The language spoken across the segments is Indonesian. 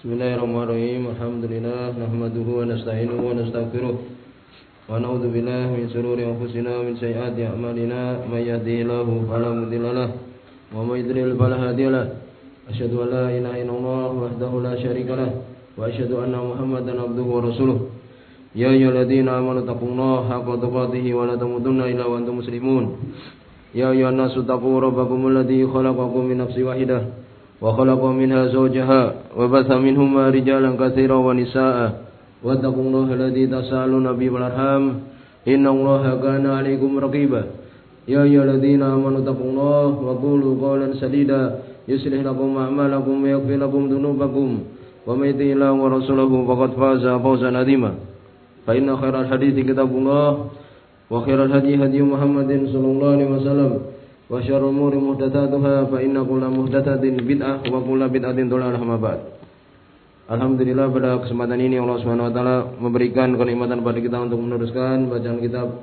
Bismillahirrahmanirrahim. Alhamdulillah nahmaduhu wa nasta'inuhu wa nastaghfiruh wa na'udzu billahi min shururi anfusina wa min sayyiati a'malina may yahdihillahu fala mudilla lahu wa may yudlil fala hadiya lahu. Asyhadu an la ilaha illallah wahdahu la syarika lahu wa asyhadu anna Muhammadan abduhu wa rasuluh. Ya ayyuhalladzina amanu taqullaha haqqa tuqatih wa la tamutunna illa wa antum muslimun. Ya ayyuhan nasu taqu rabbakumul ladzi khalaqakum min nafsin wahidah وخلق منها زوجها وبث منهما رجالا كثيرا ونساء واتقوا الله الذي تساءلون به والأرحام إن الله كان عليكم رقيبا يا أيها الذين آمنوا اتقوا الله وقولوا قولا سديدا يصلح لكم أعمالكم ويغفر لكم ذنوبكم ومن يطع الله ورسوله فقد فاز فوزا عظيما فإن خير الحديث كتاب الله وخير الهدي هدي محمد صلى الله عليه وسلم wa syarrul umuri muhdatsatuha fa inna kulla muhdatsatin bid'ah wa kulla bid'atin dhalalah ma ba'd. Alhamdulillah pada kesempatan ini Allah Subhanahu wa taala memberikan kenikmatan pada kita untuk meneruskan bacaan kitab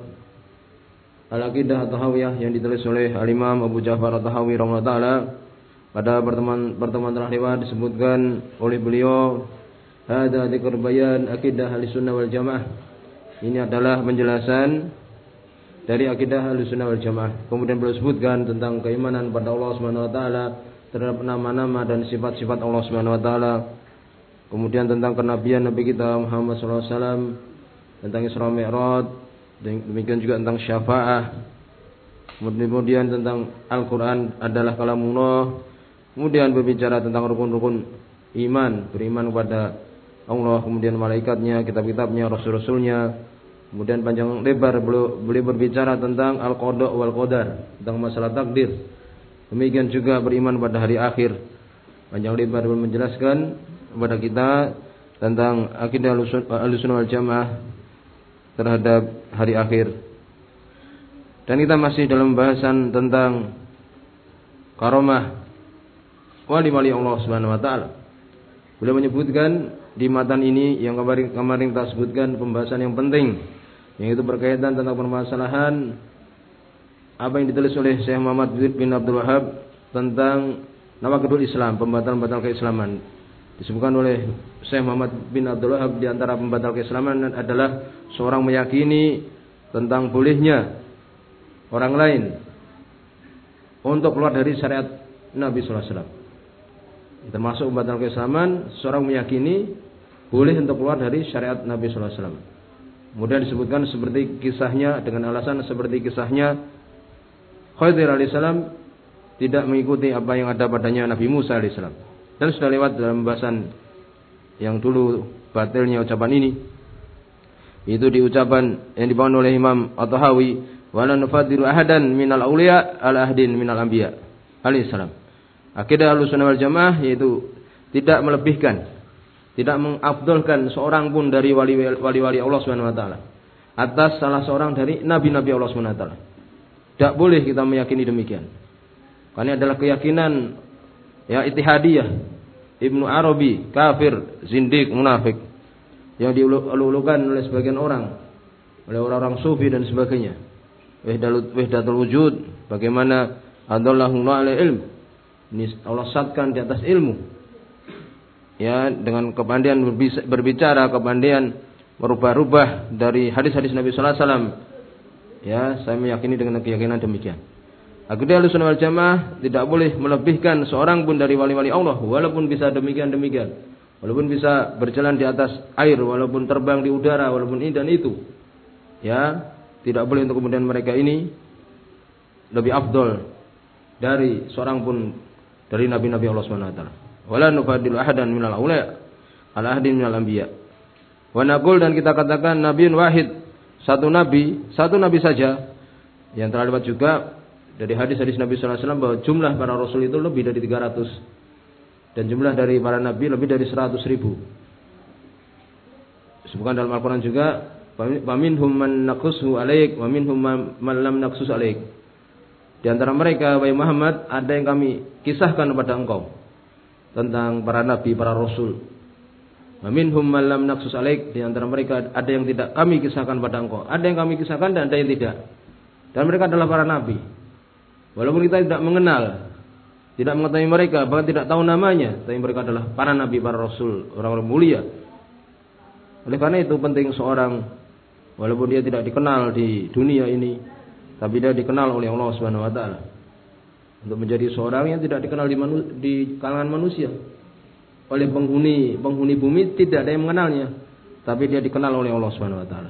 Al-Aqidah At-Tahawiyah yang ditulis oleh Al-Imam Abu Ja'far At-Tahawi rahimahullah taala. Pada pertemuan telah lewat disebutkan oleh beliau hadza dzikr bayan aqidah Ahlussunnah wal Jamaah. Ini adalah penjelasan dari akidah Ahlussunnah wal Jamaah. Kemudian beliau sebutkan tentang keimanan pada Allah Subhanahu wa taala, terhadap nama-nama dan sifat-sifat Allah Subhanahu wa taala. Kemudian tentang kenabian Nabi kita Muhammad sallallahu alaihi wasallam, tentang Isra Mi'raj, demikian juga tentang syafaah. Kemudian tentang Al-Qur'an adalah kalamullah. Kemudian berbicara tentang rukun-rukun iman, beriman kepada Allah, kemudian malaikatnya, kitab-kitabnya, rasul-rasulnya. Kemudian panjang lebar beliau berbicara tentang al-qada wal qadar, tentang masalah takdir. Demikian juga beriman pada hari akhir. Panjang lebar beliau menjelaskan kepada kita tentang akidah Ahlussunnah wal Jamaah terhadap hari akhir. Dan kita masih dalam pembahasan tentang karamah wali-wali Allah Subhanahu wa taala. Beliau menyebutkan di matan ini yang kemarin kita sebutkan pembahasan yang penting, yang itu berkaitan tentang permasalahan apa yang ditulis oleh Syekh Muhammad bin Abdul Wahhab tentang nawaqidul Islam, pembatal-pembatal keislaman. Disebutkan oleh Syekh Muhammad bin Abdul Wahhab di antara pembatal keislaman adalah seorang meyakini tentang bolehnya orang lain untuk keluar dari syariat Nabi sallallahu alaihi wasallam. Termasuk pembatal keislaman, seorang meyakini boleh untuk keluar dari syariat Nabi sallallahu alaihi wasallam. Kemudian disebutkan seperti kisahnya, dengan alasan seperti kisahnya Khidir alaihissalam tidak mengikuti apa yang ada padanya Nabi Musa alaihissalam. Dan sudah lewat dalam pembahasan yang dulu batilnya ucapan ini. Itu di ucapan yang dibangun oleh Imam At-Tahawi, wala nufadilu ahadan minal auliya ala ahdin minal anbiya alaihissalam. Akidah Ahlussunnah wal Jamaah yaitu tidak melebihkan, tidak mengafdalkan seorang pun dari wali-wali Allah Subhanahu wa taala atas salah seorang dari nabi-nabi Allah Subhanahu wa taala. Tidak boleh kita meyakini demikian. Karena adalah keyakinan ya ittihadiyah. Ibnu Arabi kafir, zindiq, munafik yang diulu-ulukan oleh sebagian orang, oleh orang-orang sufi dan sebagainya. Wahdatul wujud, bagaimana adallahu ala ilm. Ini Allah satkan di atas ilmu. Ya, dengan kepandaian berbicara, kepandaian merubah-rubah dari hadis-hadis Nabi sallallahu alaihi wasallam. Ya, saya meyakini dengan keyakinan demikian. Akidah Ahlussunnah wal Jamaah tidak boleh melebihkan seorang pun dari wali-wali Allah, walaupun bisa demikian. Walaupun bisa berjalan di atas air, walaupun terbang di udara, walaupun ini dan itu. Ya, tidak boleh untuk kemudian mereka ini lebih afdal dari seorang pun dari nabi-nabi Allah Subhanahu wa taala. Wala nufadilu ahadan minal auliya ala ahdin minal anbiya. Wa naqul, dan kita katakan nabiyyun wahid, satu nabi saja. Yang telah lewat juga dari hadis-hadis Nabi sallallahu alaihi wasallam bahwa jumlah para rasul itu lebih dari 300 dan jumlah dari para nabi lebih dari 100.000. Disebutkan dalam Al-Qur'an juga, "Faminhum man naqussu 'alaik wa minhum man lam naqsus 'alaik." Di antara mereka, wahai Muhammad, ada yang kami kisahkan kepada engkau tentang para nabi, para rasul. Minhum man lam naqsus alaik, di antara mereka ada yang tidak kami kisahkan pada engkau. Ada yang kami kisahkan dan ada yang tidak. Dan mereka adalah para nabi. Walaupun kita tidak mengenal tidak mengetahui mereka, bahkan tidak tahu namanya, tapi mereka adalah para nabi, para rasul, orang-orang mulia. Oleh karena itu penting seorang, walaupun dia tidak dikenal di dunia ini, tapi dia dikenal oleh Allah Subhanahu wa taala. Untuk menjadi seorang yang tidak dikenal di kalangan manusia. Oleh penghuni bumi tidak ada yang mengenalnya, tapi dia dikenal oleh Allah Subhanahu wa taala.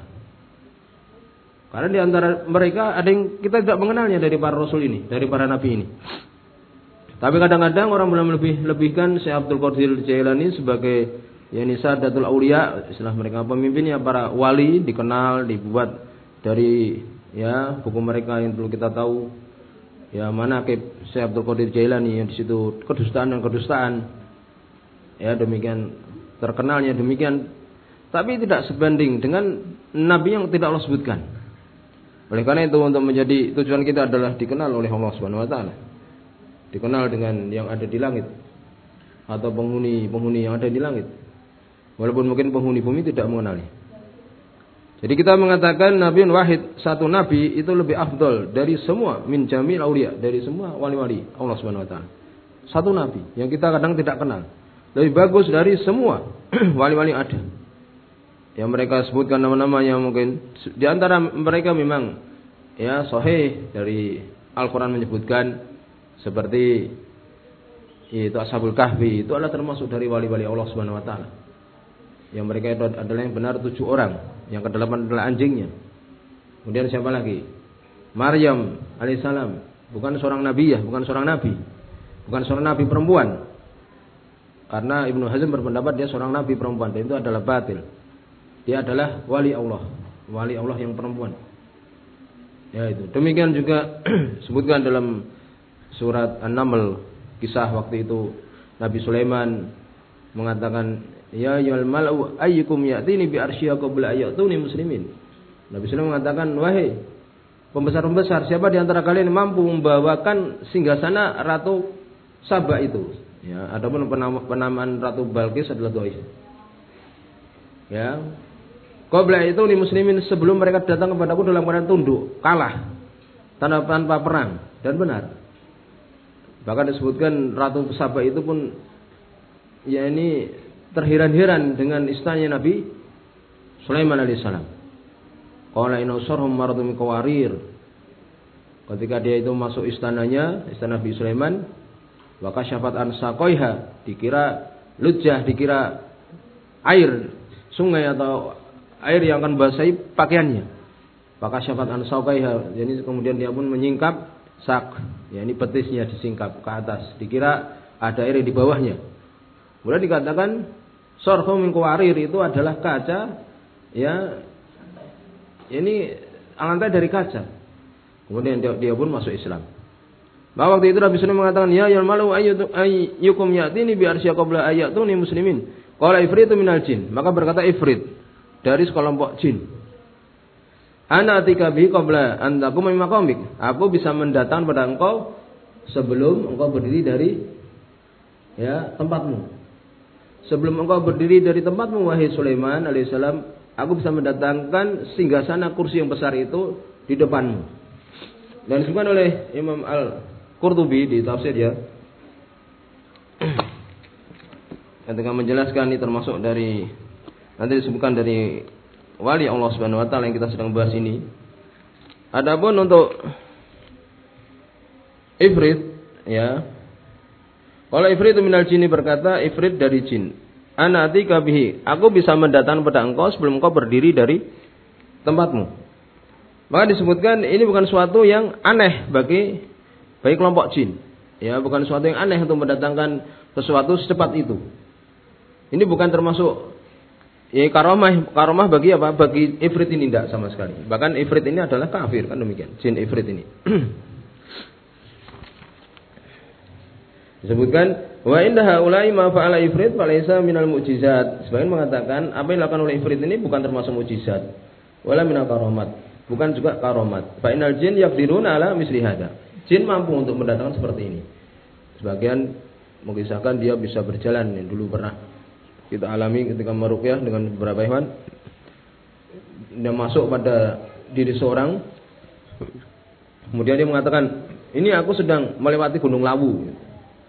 Karena di antara mereka ada yang kita tidak mengenalnya dari para rasul ini, dari para nabi ini. Tapi kadang-kadang orang lebihkan Syekh Abdul Qadir Jailani sebagai Sadatul Aulia, istilah mereka pemimpinnya para wali, dikenal, dibuat dari buku mereka yang dulu kita tahu. Manaqib Syekh Abdul Qadir Jailani, yang di situ kedustaan dan kedustaan. Demikian terkenalnya demikian. Tapi tidak sebanding dengan nabi yang tidak Allah sebutkan. Oleh karena itu untuk menjadi tujuan kita adalah dikenal oleh Allah Subhanahu wa taala. Dikenal dengan yang ada di langit atau penghuni yang ada di langit. Walaupun mungkin penghuni bumi tidak mengenali. Jadi kita mengatakan Nabiun Wahid, satu nabi itu lebih afdol dari semua min jamil aulia, dari semua wali-wali Allah Subhanahu wa taala. Satu nabi yang kita kadang tidak kenal. Lebih bagus dari semua wali-wali yang ada. Yang mereka sebutkan nama-namanya mungkin di antara mereka memang sahih dari Al-Qur'an menyebutkan seperti itu Ashabul Kahfi, itu adalah termasuk dari wali-wali Allah Subhanahu wa taala. Yang mereka itu adalah yang benar 7 orang. Yang ke-8 adalah anjingnya. Kemudian siapa lagi? Maryam alaihissalam. Bukan seorang nabiyah, bukan seorang nabi. Bukan seorang nabi perempuan. Karena Ibnu Hazm berpendapat dia seorang nabi perempuan. Dan itu adalah batil. Dia adalah wali Allah. Wali Allah yang perempuan. Itu. Demikian juga sebutkan dalam surat An-Naml. Kisah waktu itu Nabi Sulaiman mengatakan, ya ayyuhal mala'u ayyukum ya'tini bi arsyiha qabla ayyatuni muslimin. Nabi Sulaiman mengatakan, wahai pembesar-pembesar, siapa di antara kalian yang mampu membawakan singgasana Ratu Saba itu? Adapun penamaan Ratu Balqis adalah dhaif. Qabla itu ni muslimin, sebelum mereka datang kepadaku dalam keadaan tunduk, kalah, tanpa perang, dan benar. Bahkan disebutkan Ratu Saba itu pun ini terheran-heran dengan istananya Nabi Sulaiman alaihissalam. Qala inna usarhum maradun min qawarir. Ketika dia itu masuk istana Nabi Sulaiman, wa kasyafat an saqaiha, dikira lujah, dikira air sungai atau air yang akan membasahi pakaiannya. Wa kasyafat an saqaiha, jadi kemudian dia pun menyingkap sak, ini betisnya disingkap ke atas, dikira ada air di bawahnya. Kemudian dikatakan sarhum min qawarir, itu adalah kaca, ini lantai dari kaca. Kemudian dia pun masuk Islam. Maka waktu itu Nabi Sulaiman mengatakan, ya yal malu ayyukum ya'tini bi arsyiha qabla ayyatuni muslimin. Qala ifritu minal jin. Maka berkata ifrit dari sekelompok jin. Ana atika bi qabla an taqum min maqamik. Aku bisa mendatang pada engkau sebelum engkau berdiri dari tempatmu. Sebelum engkau berdiri dari tempatmu, wahai Sulaiman alaihissalam, aku bisa mendatangkan singgasana kursi yang besar itu di depanmu. Dan disebutkan oleh Imam Al-Qurtubi di tafsirnya, ketika menjelaskan ini termasuk dari, nanti disebutkan dari wali Allah Subhanahu wa taala yang kita sedang bahas ini. Adapun untuk ifrit, kalau ifrit minal jin berkata, ifrit dari jin, ana atika bihi, aku bisa mendatang pada engkau sebelum engkau berdiri dari tempatmu. Maka disebutkan ini bukan suatu yang aneh bagi kelompok jin. Bukan suatu yang aneh untuk mendatangkan sesuatu secepat itu. Ini bukan termasuk karomah bagi apa? Bagi ifrit ini tidak sama sekali. Bahkan ifrit ini adalah kafir, kan demikian. Jin ifrit ini. Disebutkan wa inda haula'i ma fa'ala ifrit falaysa minal mu'jizat. Sebagian mengatakan apa yang dilakukan oleh ifrit ini bukan termasuk mukjizat. Wala minal karomat, bukan juga karomat. Fa inal jin yaqdiruna ala misli hada. Jin mampu untuk mendatangkan seperti ini. Sebagian mengisahkan dia bisa berjalan, yang dulu pernah kita alami ketika meruqyah dengan beberapa hewan. Dia masuk pada diri seorang, kemudian dia mengatakan, ini aku sedang melewati Gunung Lawu.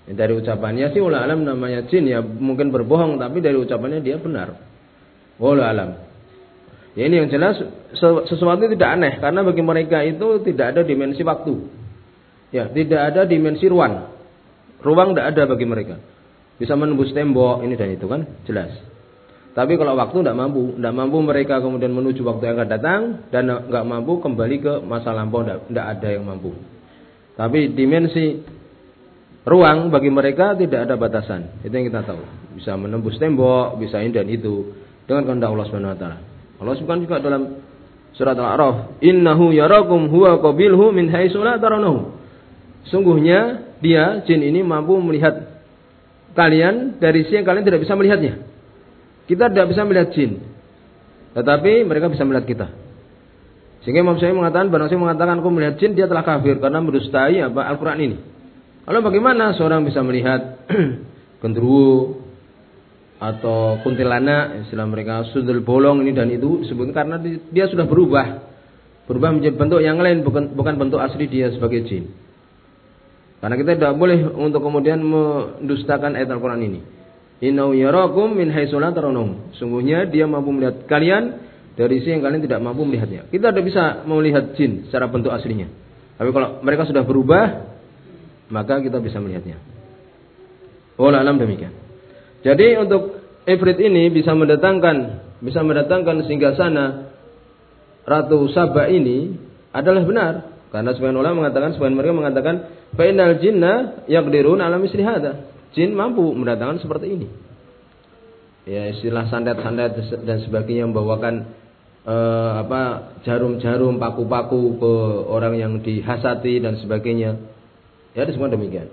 Dari ucapannya sih wallahu alam namanya jin ya mungkin berbohong, tapi dari ucapannya dia benar. Wallahu alam. Ya ini yang jelas sesuatu tidak aneh karena bagi mereka itu tidak ada dimensi waktu. Ya, tidak ada dimensi ruang. Ruang tidak ada bagi mereka. Bisa menembus tembok ini dan itu kan jelas. Tapi kalau waktu tidak mampu mereka kemudian menuju waktu yang akan datang dan nggak mampu kembali ke masa lampau, tidak ada yang mampu. Tapi dimensi ruang bagi mereka tidak ada batasan. Itu yang kita tahu. Bisa menembus tembok, bisa ini dan itu dengan kehendak Allah Subhanahu wa taala. Allah sebutkan juga dalam surat Al-A'raf, "Innahu yarakum huwa qabilhu min haitsu la tarawnahu." Sungguhnya dia jin ini mampu melihat kalian dari sisi yang kalian tidak bisa melihatnya. Kita tidak bisa melihat jin, tetapi mereka bisa melihat kita. Sehingga Imam Syafi'i mengatakan, barang siapa mengatakan aku melihat jin, dia telah kafir karena mendustai Al-Quran ini. Lalu bagaimana seorang bisa melihat genderuwo atau kuntilanak, istilah mereka sundel bolong ini dan itu, sebetulnya karena dia sudah berubah menjadi bentuk yang lain, bukan bentuk asli dia sebagai jin. Karena kita tidak boleh untuk kemudian mendustakan ayat Al-Quran ini. Innahu yarakum min haitsu la tarawnahu. Sungguhnya dia mampu melihat kalian dari sisi yang kalian tidak mampu melihatnya. Kita tidak bisa melihat jin secara bentuk aslinya. Tapi kalau mereka sudah berubah, maka kita bisa melihatnya. Wallahu alam demikian. Jadi untuk Ifrit ini bisa mendatangkan singgasana Ratu Saba ini adalah benar. Karena sebagian ulama mengatakan, sebagian mereka mengatakan, fa innal jinna yaqdirun ala misli hadza. Jin mampu mendatangkan seperti ini. Ya istilah santet-santet dan sebagainya membawakan jarum-jarum, paku-paku ke orang yang dihasati dan sebagainya. Ya semua demikian.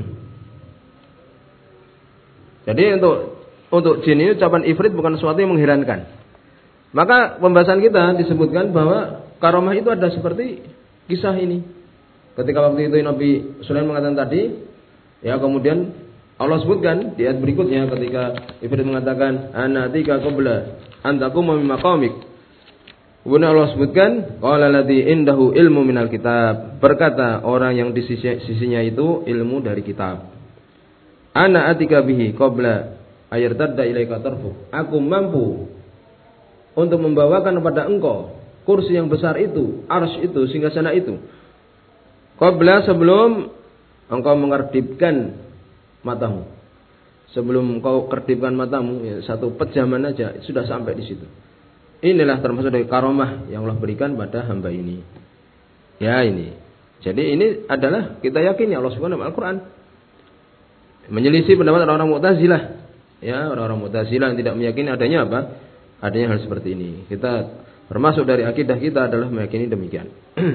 Jadi untuk jin ini ucapan ifrit bukan sesuatu yang mengherankan. Maka pembahasan kita disebutkan bahwa karomah itu ada seperti kisah ini. Ketika waktu itu Nabi Sulaiman mengatakan tadi, ya kemudian Allah sebutkan di ayat berikutnya ketika Ifrit mengatakan anatika qabla an taquma min maqamik. Kemudian Allah sebutkan qala ladzi indahu ilmu minal kitab. Berkata orang yang di sisinya itu ilmu dari kitab. Ana atika bihi qabla ayartadda ilaika tarfuk. Aku mampu untuk membawakan kepada engkau kursi yang besar itu, arsy itu, singgasana itu. Qabla sebelum engkau mengerdipkan matamu. Sebelum kau kedipkan matamu, ya, satu pejaman aja sudah sampai di situ. Inilah termasuk dari karomah yang Allah berikan pada hamba ini. Ya ini. Jadi ini adalah kita yakini Allah Subhanahu wa taala Al-Qur'an. Menyelisih pendapat orang-orang Mu'tazilah. Ya, orang-orang Mu'tazilah yang tidak meyakini adanya apa? Adanya hal seperti ini. Kita termasuk dari akidah kita adalah meyakini demikian.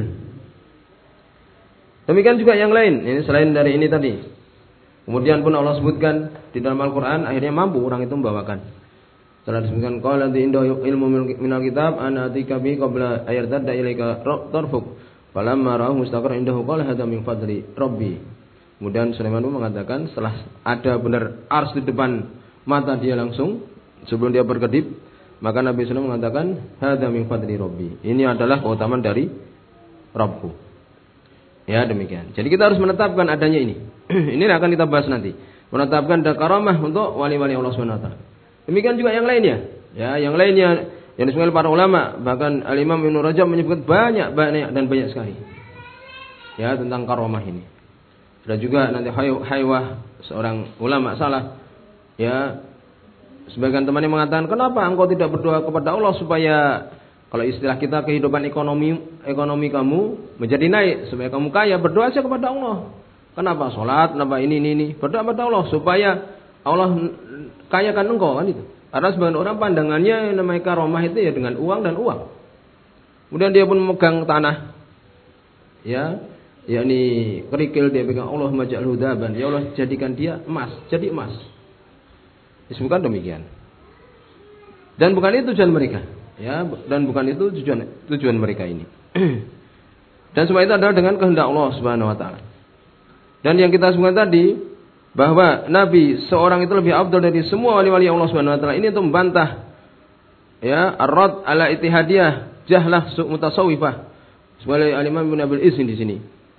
Demikian juga yang lain. Ini selain dari ini tadi. Kemudian pun Allah sebutkan di dalam Al-Quran akhirnya mampu orang itu membawakan. Setelah disebutkan qala di indahu ilmu minal kitab ana atika bi qabla ayartadda ilaika tarfuk falamma ra'ahu mustaqarran indahu qala hadza min fadli rabbi. Kemudian Sulaiman pun mengatakan setelah ada benar ars di depan mata dia langsung sebelum dia berkedip, maka Nabi Sulaiman mengatakan hadza min fadli rabbi. Ini adalah keutamaan dari Rabbku. Ya demikian. Jadi kita harus menetapkan adanya ini. Ini akan kita bahas nanti. Menetapkan ada karamah untuk wali-wali Allah Subhanahu wa taala. Demikian juga yang lainnya. Ya, yang lainnya yang disebutkan para ulama, bahkan Al-Imam Ibnu Rajab menyebut banyak sekali. Ya, tentang karamah ini. Dan juga nanti Haywah seorang ulama salaf. Ya, sebagian temannya mengatakan, "Kenapa engkau tidak berdoa kepada Allah supaya kalau istilah kita kehidupan ekonomi kamu menjadi naik supaya kamu kaya, berdoa saja kepada Allah. Kenapa sholat? Kenapa ini? Berdoa kepada Allah supaya Allah kayakan engkau kan itu. Karena sebagian orang pandangannya yang namanya karomah itu ya dengan uang dan uang. Kemudian dia pun memegang tanah, ya, yakni kerikil dia pegang Allah maj'alhu dhaban. Ya Allah jadikan dia emas, jadi emas. Disebutkan demikian. Dan bukan itu tujuan mereka. Ya, dan bukan itu tujuan mereka ini. Dan semua itu adalah dengan kehendak Allah Subhanahu wa taala. Dan yang kita sebutkan tadi bahwa Nabi seorang itu lebih afdal dari semua wali-wali Allah Subhanahu wa taala ini untuk membantah ya ar-rad ala ittihadiyah jahlah mutasawwifah. Sebagai Al-Imam Ibnu Abil Izin di sini.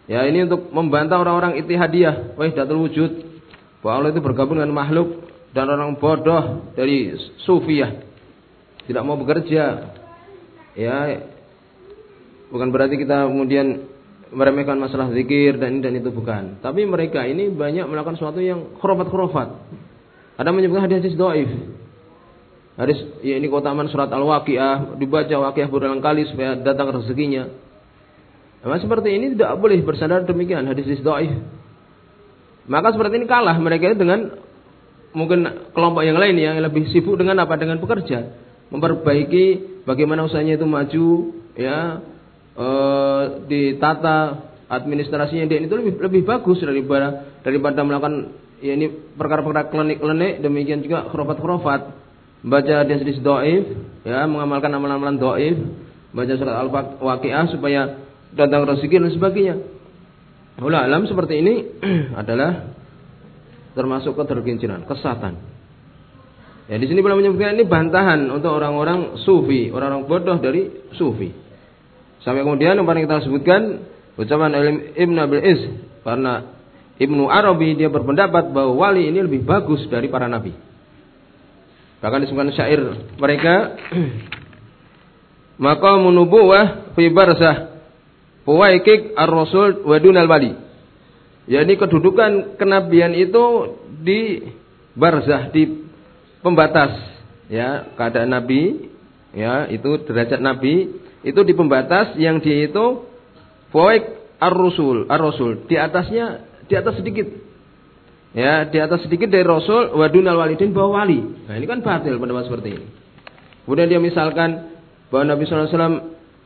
Ya, ini untuk membantah orang-orang Ittihadiyah, wahdatul wujud, bahwa Allah itu bergabung dengan makhluk, dan orang bodoh dari Sufiyah tidak mau bekerja. Ya, bukan berarti kita kemudian meremehkan masalah zikir dan ini dan itu, bukan. Tapi mereka ini banyak melakukan sesuatu yang khurafat. Ada menyebutkan hadis dhaif. Hadis ya ini keutamaan surat Al-Waqiah, dibaca Waqiah berulang kali supaya datang rezekinya. Nah, seperti ini tidak boleh bersandar demikian, hadis dhaif. Maka seperti ini kalah mereka dengan mungkin kelompok yang lain yang lebih sibuk dengan apa? Dengan bekerja, memperbaiki bagaimana usahanya itu maju, ya, ditata administrasinya dia itu lebih bagus daripada melakukan ya ini perkara-perkara klenik-klenik, demikian juga khurafat. Baca hadis dhaif, ya, mengamalkan amalan-amalan dhaif, baca surat Al-Waqiah supaya datang rezeki dan sebagainya. Wallahu alam, seperti ini adalah termasuk ketergelinciran, kesesatan. Ya, di sini beliau menyebutkan ini bantahan untuk orang-orang sufi, orang-orang bodoh dari sufi. Sampai kemudian yang paling kita sebutkan ucapan Ibnu Abil Is, karena Ibnu Arabi dia berpendapat bahwa wali ini lebih bagus dari para nabi. Bahkan disebutkan syair mereka, maqamun nubuwah fi barzah fawaikik ar-rasul wa dunal wali. Jadi kedudukan kenabian itu di barzah, di pembatas, ya, keadaan nabi, ya, itu derajat nabi itu di pembatas yang dia itu fawaik ar-rasul, di atasnya, di atas sedikit. Ya, di atas sedikit dari Rasul, wadunal walidin, bawah wali. Nah, ini kan batil pendapat seperti ini. Kemudian dia misalkan bahwa Nabi sallallahu alaihi wasallam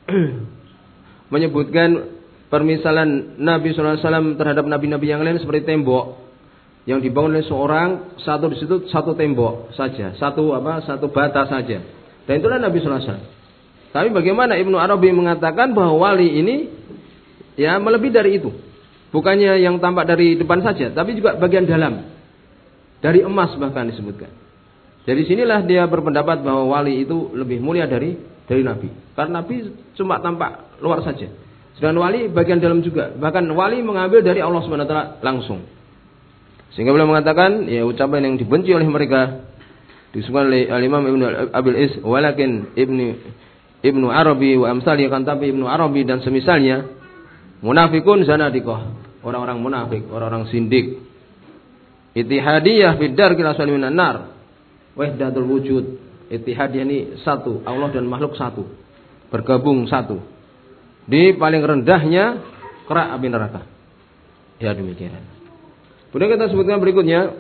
menyebutkan permisalan Nabi sallallahu alaihi wasallam terhadap nabi-nabi yang lain seperti tembok yang dibangun oleh seorang, satu di situ satu tembok saja, satu bata saja. Dan itulah Nabi sallallahu alaihi wasallam. Tapi bagaimana Ibnu Arabi mengatakan bahwa wali ini ya melebihi dari itu. Bukannya yang tampak dari depan saja, tapi juga bagian dalam. Dari emas bahkan disebutkan. Dari sinilah dia berpendapat bahwa wali itu lebih mulia dari nabi. Karena nabi cuma tampak luar saja. Sedangkan wali bagian dalam juga. Bahkan wali mengambil dari Allah Subhanahu wa taala langsung. Sehingga beliau mengatakan, ya, ucapan yang dibenci oleh mereka disebutkan oleh Al-Imam Ibnu Abil Is, walakin Ibnu Arabi wa amsali, kan tapi Ibnu Arabi dan semisalnya munafikun zanadiqah, orang-orang munafik, orang-orang sindik. Ittihadiyah fid darkil asfali minan nar. Wahdatul wujud. Ittihadiyah ini satu, Allah dan makhluk satu. Bergabung satu. Di paling rendahnya kerak api neraka. Ya, demikian. Kemudian kita sebutkan berikutnya.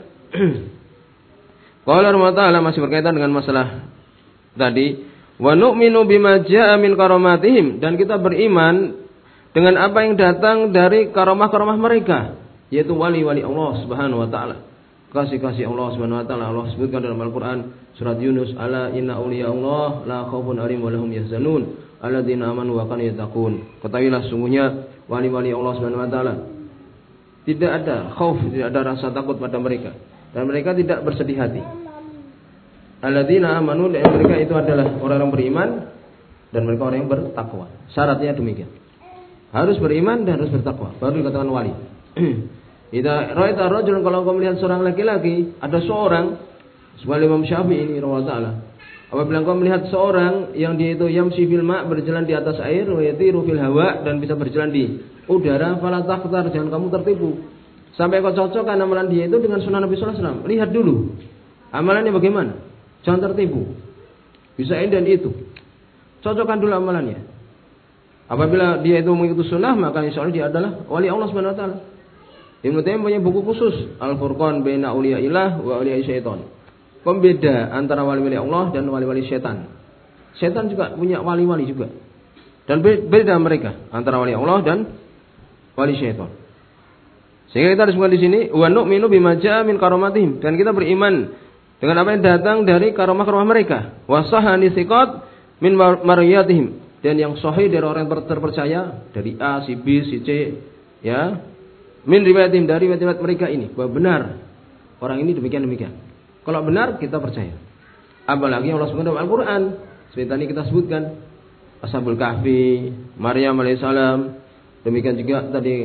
Qala Allah Ta'ala, masih berkaitan dengan masalah tadi, wa nu'minu bima jaa'a min karamatihim, dan kita beriman dengan apa yang datang dari karamah-karamah mereka, yaitu wali-wali Allah Subhanahu wa taala. Kasih-kasih Allah Subhanahu wa taala Allah sebutkan dalam Al-Qur'an surat Yunus, ala inna awliya Allah la khaufun 'alaihim wa lahum yahzanun alladzina amanu wa kanu yattaqun. Ketahuilah sungguhnya wali-wali Allah Subhanahu wa taala tidak ada khauf, tidak ada rasa takut pada mereka dan mereka tidak bersedih hati. Alladzina amanu, dan mereka itu adalah orang-orang beriman dan mereka orang yang bertakwa. Syaratnya demikian. Harus beriman dan harus bertakwa, baru dikatakan wali. Idza ra'aita rajulan, kalau kau melihat seorang laki-laki, ada seorang, sebagai Imam Syafi'i ini rahimahullah taala, apabila kau melihat seorang yang dia itu yamshi fil ma', berjalan di atas air, wa yatiru fil hawa, dan bisa berjalan di udara, fala taqtar, jangan kamu tertipu. Sampai kau cocokkan amalan dia itu dengan sunnah Nabi sallallahu alaihi wasallam. Lihat dulu amalannya bagaimana. Jangan tertipu. Bisa ini dan itu. Cocokkan dulu amalannya. Apabila dia itu mengikuti sunnah, maka insya Allah dia adalah wali Allah Subhanahu wa taala. Ibnu Taimiyah punya buku khusus, Al-Furqan baina auliyaillah wa auliyai syaitan. Pembeda antara wali-wali Allah dan wali-wali syaitan. Syaitan juga punya wali-wali juga. Dan beda mereka antara wali Allah dan wali syaitan. Sehingga kita disebutkan di sini, wa nu'minu bima jaa'a min karamatihim, dan kita beriman dengan apa yang datang dari karamah-karamah mereka. Wa sahani thiqat min mariyatihim, dan yang sahih dari orang yang terpercaya, dari A, si B, si C, ya, min riwayatim, dari riwayat mereka ini, bahwa benar orang ini demikian. Kalau benar kita percaya. Apalagi Allah Subhanahu wa taala Al-Qur'an, seperti tadi kita sebutkan Ashabul Kahfi, Maryam alaihissalam, demikian juga tadi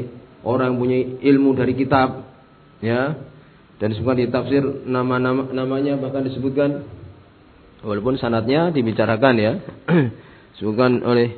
orang yang punya ilmu dari kitab, ya. Dan disebutkan di tafsir namanya bahkan disebutkan walaupun sanadnya dibicarakan ya. Disebutkan oleh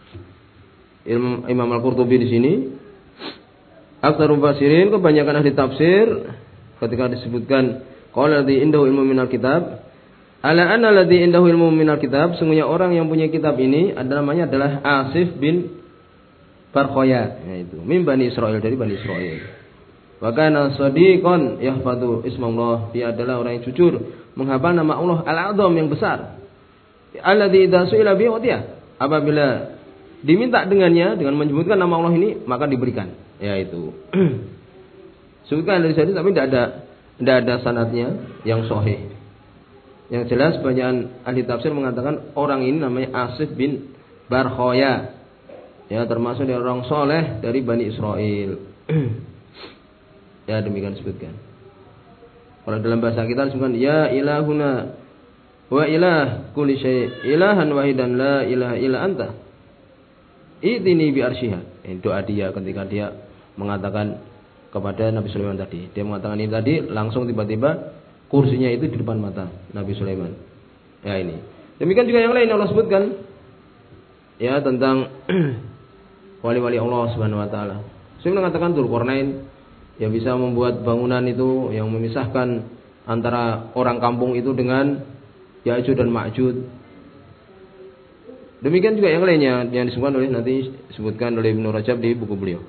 Imam Al-Qurtubi di sini. Aktsarul mufassirin, kebanyakan ahli tafsir ketika disebutkan qala alladzi indahu ilmu minal kitab, ala anna alladzi indahu ilmu minal kitab, sungguhnya orang yang punya kitab ini namanya adalah Asif bin Barkhoya, yaitu min Bani Israil, dari Bani Israil. Wa kana shadiqan yahfadhu ismallah, dia adalah orang yang jujur menghafal nama Allah Al-Azam yang besar. Alladzi idza su'ila bihi utiya, apabila diminta dengannya dengan menyebutkan nama Allah ini maka diberikan, yaitu sebutkan dari hadis tapi tidak ada sanadnya yang sahih. Yang jelas banyak ahli tafsir mengatakan orang ini namanya Asif bin Barkhoya, ya, termasuk dari orang soleh dari Bani Israel. Ya, demikian disebutkan. Kalau dalam bahasa kita disebutkan ya ilahuna wa ilah kulli syai' ilahan wahidan la ilaha illa anta idini bi arsyiha. Ini doa dia ketika dia mengatakan kepada Nabi Sulaiman tadi. Dia mengatakan ini tadi langsung tiba-tiba kursinya itu di depan mata Nabi Sulaiman. Ya, ini. Demikian juga yang lain Allah sebutkan ya tentang wali-wali Allah Subhanahu wa taala. Saya mengatakan Dzulqarnain yang bisa membuat bangunan itu yang memisahkan antara orang kampung itu dengan Ya'juj dan Ma'juj. Demikian juga yang lainnya yang disebutkan oleh nanti disebutkan oleh Ibnu Rajab di buku beliau.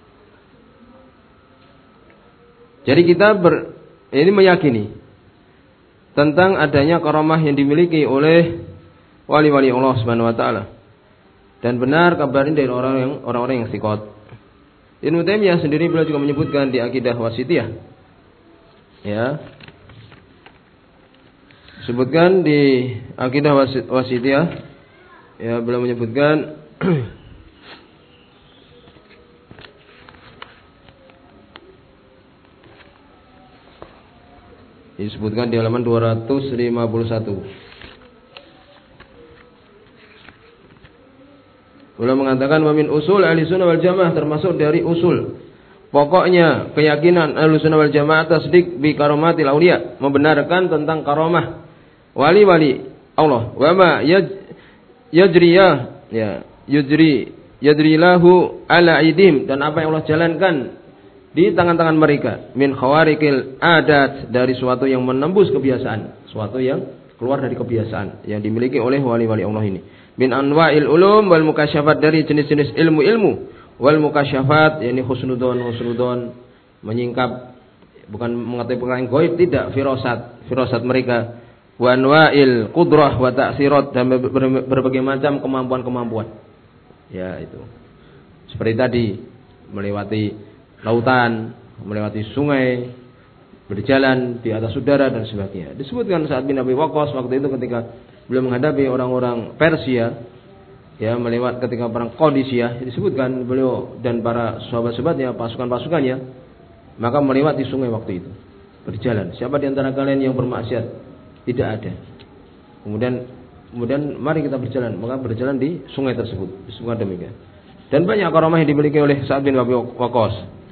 Jadi kita ini meyakini tentang adanya karamah yang dimiliki oleh wali-wali Allah Subhanahu wa taala. Dan benar kabar ini dari orang-orang yang thiqat. Ibnu Taimiyah sendiri beliau juga menyebutkan di Aqidah Wasithiyah. Ya. Disebutkan di Aqidah Wasithiyah, ya, beliau menyebutkan disebutkan di halaman 251. Beliau mengatakan wa min usul ahlussunnah wal jamaah, termasuk dari usul pokoknya keyakinan ahlussunnah wal jamaah tasdiq bi karamatil auliya, membenarkan tentang karamah wali-wali Allah. Wa ma yajri lahu ala aidim, dan apa yang Allah jalankan di tangan-tangan mereka min khawarikil adat, dari suatu yang menembus kebiasaan, suatu yang keluar dari kebiasaan yang dimiliki oleh wali-wali Allah ini. Min anwa'il ulum wal mukasyafat, dari jenis-jenis ilmu-ilmu, wal mukasyafat yakni husnudon menyingkap, bukan mengetahui perkara yang gaib, tidak, firasat mereka, wa anwa'il qudrah wa ta'sirat, dan berbagai macam kemampuan. Ya, itu. Seperti tadi melewati lautan, melewati sungai, berjalan di atas udara dan sebagainya. Disebutkan Sa'ad bin Abi Waqqas waktu itu ketika beliau menghadapi orang-orang Persia, ya, melewat ketika perang Qadisiyah, disebutkan beliau dan para sahabat-sahabatnya, pasukan-pasukannya, maka melewati sungai waktu itu, berjalan. Siapa di antara kalian yang bermaksiat? Tidak ada. Kemudian mari kita berjalan, maka berjalan di sungai tersebut. Disebutkan demikian. Dan banyak karamah yang dimiliki oleh Sa'ad bin Abi Waqqas.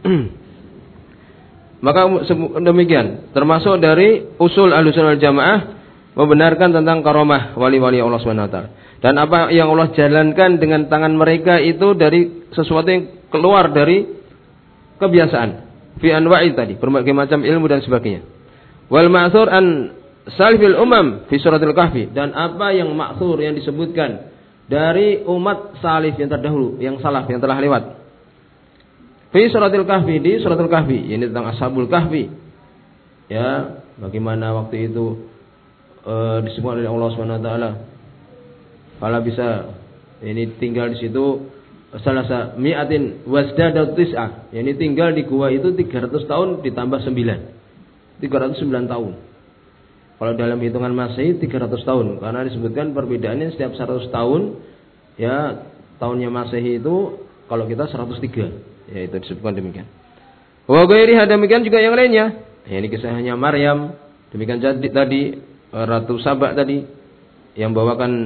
Maka demikian, termasuk dari usul Ahlussunnah wal Jamaah membenarkan tentang karamah wali-wali Allah Subhanahu wa taala. Dan apa yang Allah jalankan dengan tangan mereka itu dari sesuatu yang keluar dari kebiasaan. Fi anwa'i tadi, berbagai macam ilmu dan sebagainya. Wal ma'thur an salafil umam fi suratul kahfi, dan apa yang ma'thur yang disebutkan dari umat salaf yang terdahulu, yang salaf yang telah lewat. Fi suratul kahfi, di suratul kahfi, ini tentang ashabul kahfi. Ya, bagaimana waktu itu disebut oleh Allah Subhanahu wa taala. Kalau bisa ini tinggal di situ salasa mi'atin wasdadat tis'ah. Yani tinggal di gua itu 300 tahun ditambah 9. 309 tahun. Kalau dalam hitungan Masehi 300 tahun, karena disebutkan perbedaannya setiap 100 tahun, ya, tahunnya Masehi itu kalau kita 103. Ya, itu disebutkan demikian. Wa ghairiha, demikian juga yang lainnya. Ya, ini kisahnya Maryam, demikian tadi Ratu Saba tadi yang bawakan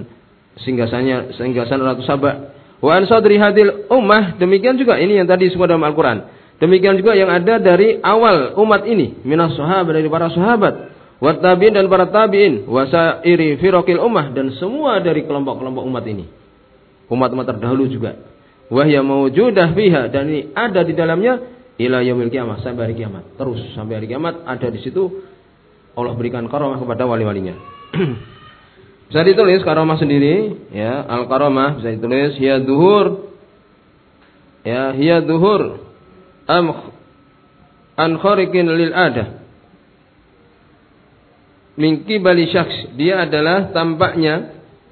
singgasan Ratu Saba. Wa an sadri hadil ummah, demikian juga ini yang tadi disebut dalam Al-Qur'an. Demikian juga yang ada dari awal umat ini, minas sahabat, dari para sahabat, wa tabi'in dan para tabi'in, wa sa'iri firaqil ummah, dan semua dari kelompok-kelompok umat ini. Umat-umat terdahulu juga. Wa hiya mawjudah fiha, dan ini ada di dalamnya ila yaumil qiyamah, sampai hari kiamat. Terus sampai hari kiamat ada di situ. Allah berikan karamah kepada wali-walinya. Bisa ditulis karamah sendiri, ya, al-karamah bisa ditulis hiya duhur. Ya, hiya duhur an khariqin lil adah. Min qibali syakhs, dia adalah tampaknya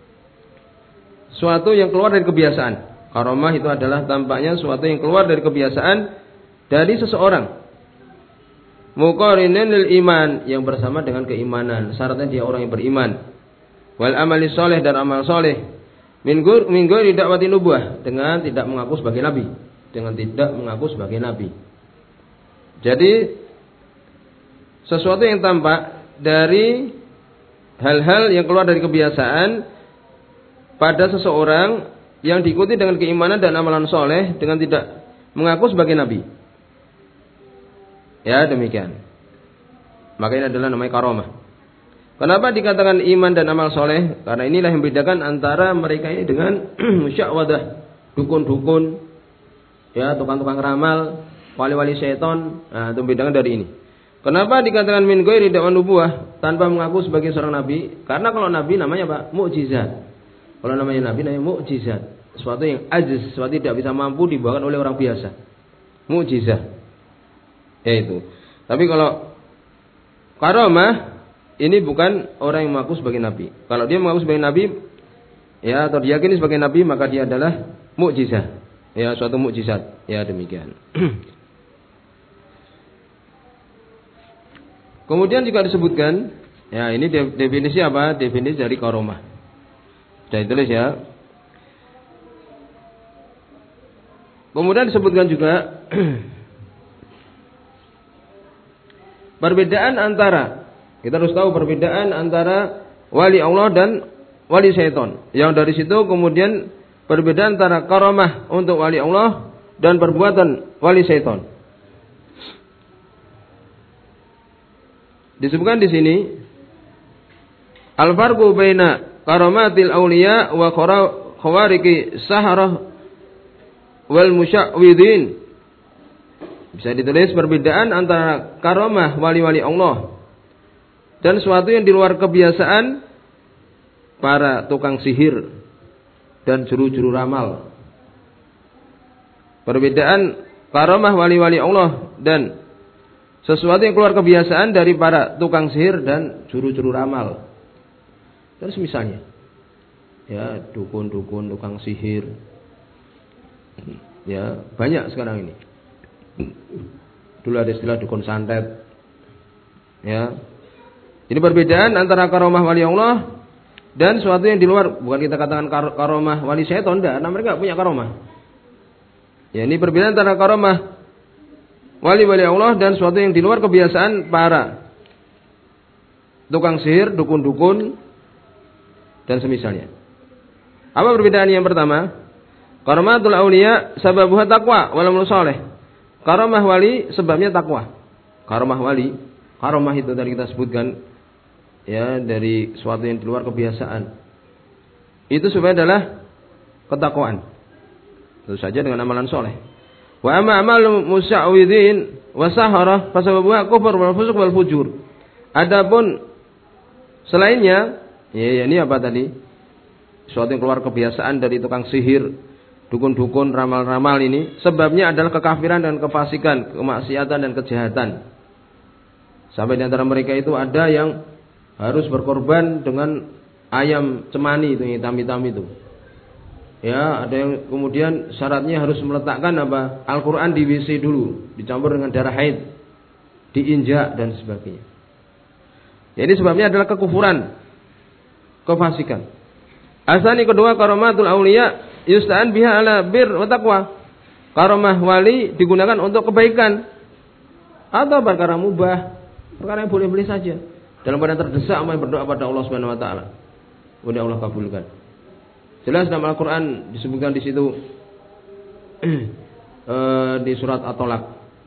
suatu yang keluar dari kebiasaan. Karamah itu adalah tampaknya suatu yang keluar dari kebiasaan dari seseorang. Muqarinin lil iman, yang bersama dengan keimanan. Syaratnya dia orang yang beriman. Wal amali soleh, dan amal soleh. Min ghairi dakwati nubuwah, dengan tidak mengaku sebagai nabi. Dengan tidak mengaku sebagai nabi. Jadi sesuatu yang tampak dari hal-hal yang keluar dari kebiasaan pada seseorang yang diikuti dengan keimanan dan amalan soleh dengan tidak mengaku sebagai nabi. Ya, demikian. Maka ini adalah namanya karamah. Kenapa dikatakan iman dan amal soleh? Karena inilah yang membedakan antara mereka ini dengan musyawadah, dukun-dukun, ya, tukang-tukang ramal, wali-wali syaitan. Nah, itu membedakan dari ini. Kenapa dikatakan min ghairi da'wan nubuwah, tanpa mengaku sebagai seorang nabi? Karena kalau nabi namanya apa? Mukjizat. Kalau namanya nabi namanya mukjizat. Sesuatu yang ajiz, sesuatu tidak bisa mampu dibawakan oleh orang biasa. Mukjizat. Yaitu. Tapi kalau karamah ini bukan orang yang mengaku sebagai nabi. Kalau dia mengaku sebagai nabi, ya, atau diyakini sebagai nabi, maka dia adalah mukjizat. Ya, suatu mukjizat. Ya, demikian. Kemudian juga disebutkan, ya, ini definisi apa? Definisi dari karamah. Sudah ditulis ya. Kemudian disebutkan juga perbedaan antara, kita harus tahu perbedaan antara wali Allah dan wali syaitan. Yang dari situ kemudian perbedaan antara karamah untuk wali Allah dan perbuatan wali syaitan. Disebutkan di sini al-farqu baina karamatil auliya wa khawariqi saharah wal musya'widin. Bisa ditulis perbedaan antara karamah wali-wali Allah dan suatu yang di luar kebiasaan para tukang sihir dan juru-juru ramal. Perbedaan karamah wali-wali Allah dan sesuatu yang keluar kebiasaan dari para tukang sihir dan juru-juru ramal. Terus misalnya, ya, dukun-dukun, tukang sihir, ya, banyak sekarang ini. Dulu ada istilah dukun santet. Ya. Ini perbedaan antara karamah wali Allah dan sesuatu yang di luar. Bukan kita katakan karamah wali syaitan, enggak, karena mereka punya karamah. Ya, ini perbedaan antara karamah wali-wali Allah dan sesuatu yang di luar kebiasaan para tukang sihir, dukun-dukun dan semisalnya. Apa perbedaan yang pertama? Karamatul auliya sababuha taqwa wal amal saleh. Karamah wali sebabnya takwa. Karamah wali, karamah itu tadi kita sebutkan, ya, dari sesuatu yang di luar kebiasaan. Itu sebenarnya adalah ketakwaan. Tentu saja dengan amalan soleh. Wa amma amal musya'widin wa saharah fasababuha kufur wal fusuq wal fujur. Adapun selainnya, ya, ini apa tadi? Sesuatu yang keluar kebiasaan dari tukang sihir, dukun-dukun, ramal-ramal ini sebabnya adalah kekafiran dan kefasikan, kemaksiatan dan kejahatan. Sampai di antara mereka itu ada yang harus berkorban dengan ayam cemani itu, hitam-hitam itu. Ya, ada yang kemudian syaratnya harus meletakkan apa? Al-Qur'an di WC dulu, dicampur dengan darah haid, diinjak dan sebagainya. Jadi sebabnya adalah kekufuran, kefasikan. Asani kedua karamatul auliya yusta'an biha ala bir wa taqwa. Karamah wali digunakan untuk kebaikan atau perkara mubah, perkara yang boleh-boleh saja. Dalam keadaan terdesak yang berdoa pada Allah Subhanahu wa taala. Mudah Allah kabulkan. Jelas dalam Al-Qur'an disebutkan di situ di surat At-Talaq.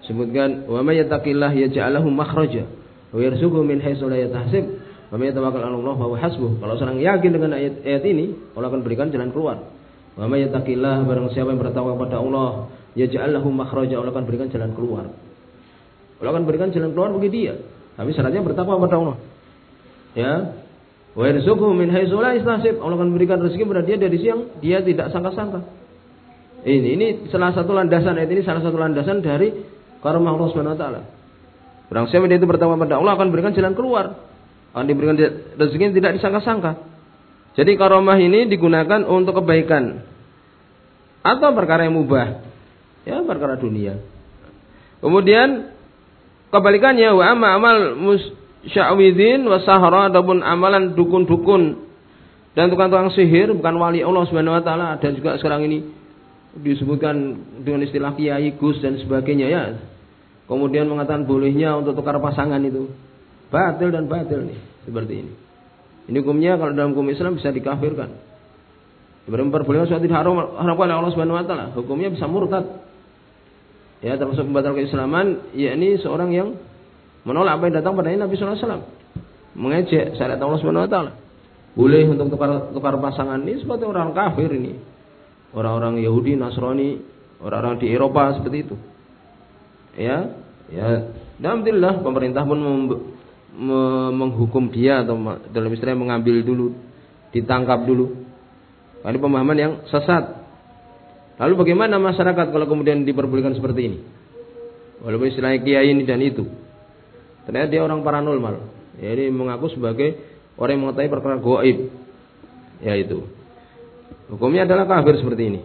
Sebutkan wa may yattaqillah yaj'al lahu makhraja wa yarzuqhu min haitsu la yahtasib wa may yatawakkal 'ala Allah fa huwa hasbuh. Kalau seorang yakin dengan ayat ini, Allah akan berikan jalan keluar. Wa may yattaqillah, barang siapa yang bertakwa kepada Allah, yaj'al lahu makhraja, Allah akan berikan jalan keluar. Allah akan berikan jalan keluar bagi dia. Tapi syaratnya bertakwa kepada Allah. Ya. Wa yarzuqhu min haitsu la yahtasib, Allah akan berikan rezeki kepada dia dari yang dia tidak sangka-sangka. Ini salah satu landasan, ayat ini salah satu landasan dari karamah Allah Subhanahu wa taala. Barang siapa dia itu bertakwa kepada Allah akan berikan jalan keluar. Akan diberikan rezeki yang tidak disangka-sangka. Jadi karamah ini digunakan untuk kebaikan atau perkara yang mubah. Ya, perkara dunia. Kemudian kebalikannya wa amal musya'widin wa sahara, ataupun amalan dukun-dukun dan tukang-tukang sihir, bukan wali Allah Subhanahu wa taala. Dan juga sekarang ini disebutkan dengan istilah kiai, gus dan sebagainya ya. Kemudian mengatakan bolehnya untuk tukar pasangan itu. Batil dan batil nih, seperti ini. Ini hukumnya kalau dalam hukum Islam bisa dikafirkan. Memperbolehkan sesuatu tidak haramkan oleh Allah Subhanahu wa taala, hukumnya bisa murtad. Ya, termasuk pembatal keislaman, yakni seorang yang menolak apa yang datang pada Nabi sallallahu alaihi wasallam. Mengejek syariat Allah Subhanahu wa taala. Boleh untuk tukar pasangan, ini seperti orang kafir ini. Orang-orang Yahudi, Nasrani, orang-orang di Eropa seperti itu. Ya. Alhamdulillah pemerintah pun menghukum dia, atau dalam istilahnya mengambil dulu, ditangkap dulu. Ini pemahaman yang sesat. Lalu bagaimana masyarakat kalau kemudian diperbolehkan seperti ini? Walaupun istilahnya kiai ini dan itu, ternyata dia orang paranormal. Jadi mengaku sebagai orang yang mengetahui perkara gaib. Ya itu. Hukumnya adalah kafir seperti ini.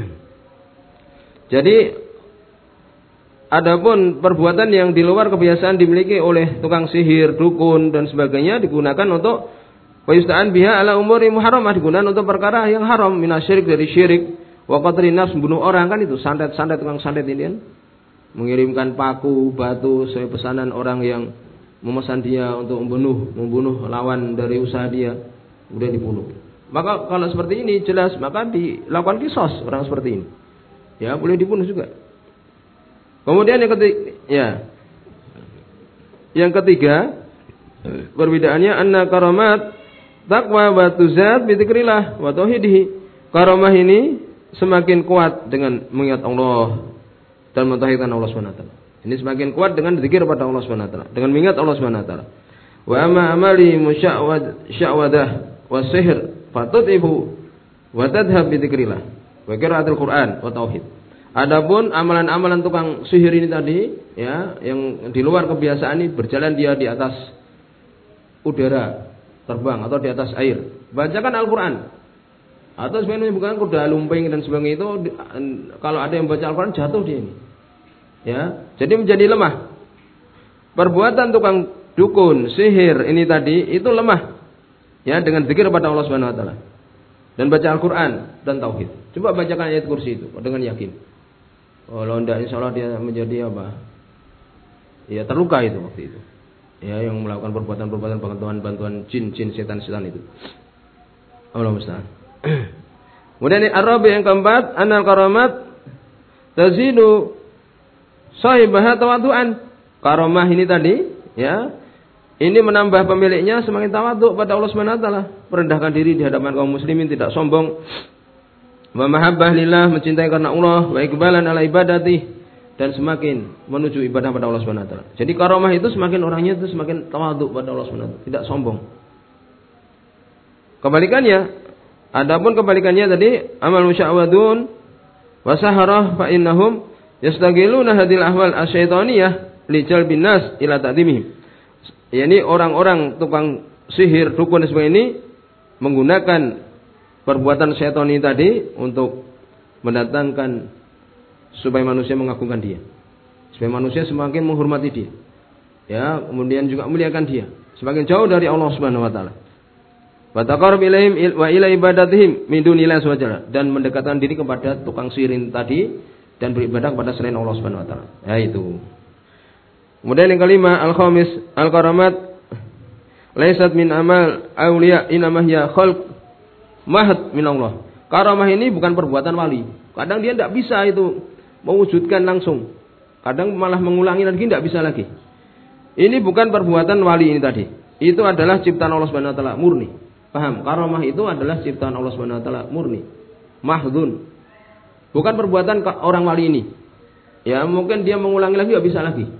Jadi adapun perbuatan yang di luar kebiasaan dimiliki oleh tukang sihir, dukun dan sebagainya digunakan untuk wayustaan biha ala umuri muharramah, digunakan untuk perkara yang haram, minasyirik, dari syirik, wa qatrin nafs, bunuh orang, kan itu santet-santet, tukang santet ini kan. Mengirimkan paku, batu sesuai pesanan orang yang memesan dia untuk membunuh lawan dari usaha dia, kemudian dibunuh. Maka kalau seperti ini jelas maka dilakukan kisos orang seperti ini. Ya, boleh dibunuh juga. Kemudian yang ketiga perbedaannya anna karamat taqwa wa tuzad bi dzikrillah wa tauhidih. Karamah ini semakin kuat dengan mengingat Allah dan mentauhidkan Allah Subhanahu wa taala. Ini semakin kuat dengan zikir pada Allah Subhanahu wa taala, dengan mengingat Allah Subhanahu wa taala. Wa amma amali musya'wadah wa sihr fatutibu wa tadhhab bi dzikrillah wa qiraatul Quran wa tauhid. Adapun amalan-amalan tukang sihir ini tadi, ya, yang di luar kebiasaan ini, berjalan dia di atas udara, terbang atau di atas air, bacakan Al-Qur'an. Atau sebenarnya bukan kuda lumping dan sebagainya itu, kalau ada yang baca Al-Qur'an jatuh dia ini. Ya, jadi menjadi lemah. Perbuatan tukang dukun, sihir ini tadi itu lemah. Ya, dengan zikir kepada Allah Subhanahu wa taala. Dan baca Al-Qur'an dan tauhid. Coba bacakan ayat kursi itu dengan yakin. Kalau tidak, insyaallah dia menjadi apa? Ya, terluka itu waktu itu. Ya, yang melakukan perbuatan-perbuatan bantuan jin-jin, setan-setan itu. Allah musta'an. Kemudian ar-rabi yang keempat, anal karamat tazidu sahibaha tawaddu'an. Karamah ini tadi, ya, ini menambah pemiliknya semakin tawadhu pada Allah Subhanahu wa taala, merendahkan diri di hadapan kaum muslimin, tidak sombong. Wa mahabbah lillah, mencintai karena Allah, wa iqbalan ala ibadati, dan semakin menuju ibadah pada Allah Subhanahu wa taala. Jadi karamah itu semakin orangnya itu semakin tawadhu pada Allah Subhanahu wa taala, tidak sombong. Kebalikannya, adapun kebalikannya tadi amal musya'wadun wa saharah fa innahum yastagiluna hadil ahwal asyaitaniyah li jalbin nas ila ta'dimihim. Yani orang-orang tukang sihir, dukun dan sebagainya ini menggunakan perbuatan syaitan ini tadi untuk mendatangkan supaya manusia mengagungkan dia, supaya manusia semakin menghormati dia, ya, kemudian juga muliakan dia, semakin jauh dari Allah Subhanahu wa taala. Wa taqarrub ilaihim wa ila ibadatihim min dunillahi subhanahu, dan mendekatkan diri kepada tukang sihir tadi dan beribadah kepada selain Allah Subhanahu wa taala. Ya, itu. Kemudian yang kelima, al-khamis, al-karamat laisat min amal auliya, inamah ya khalq mahd min Allah. Karamah ini bukan perbuatan wali. Kadang dia tidak bisa itu mewujudkan langsung. Kadang malah mengulangi lagi, tidak bisa lagi. Ini bukan perbuatan wali ini tadi. Itu adalah ciptaan Allah Subhanahu wa taala murni. Paham? Karomah itu adalah ciptaan Allah Subhanahu wa taala murni. Mahdhun. Bukan perbuatan orang wali ini. Ya, mungkin dia mengulangi lagi tidak bisa lagi.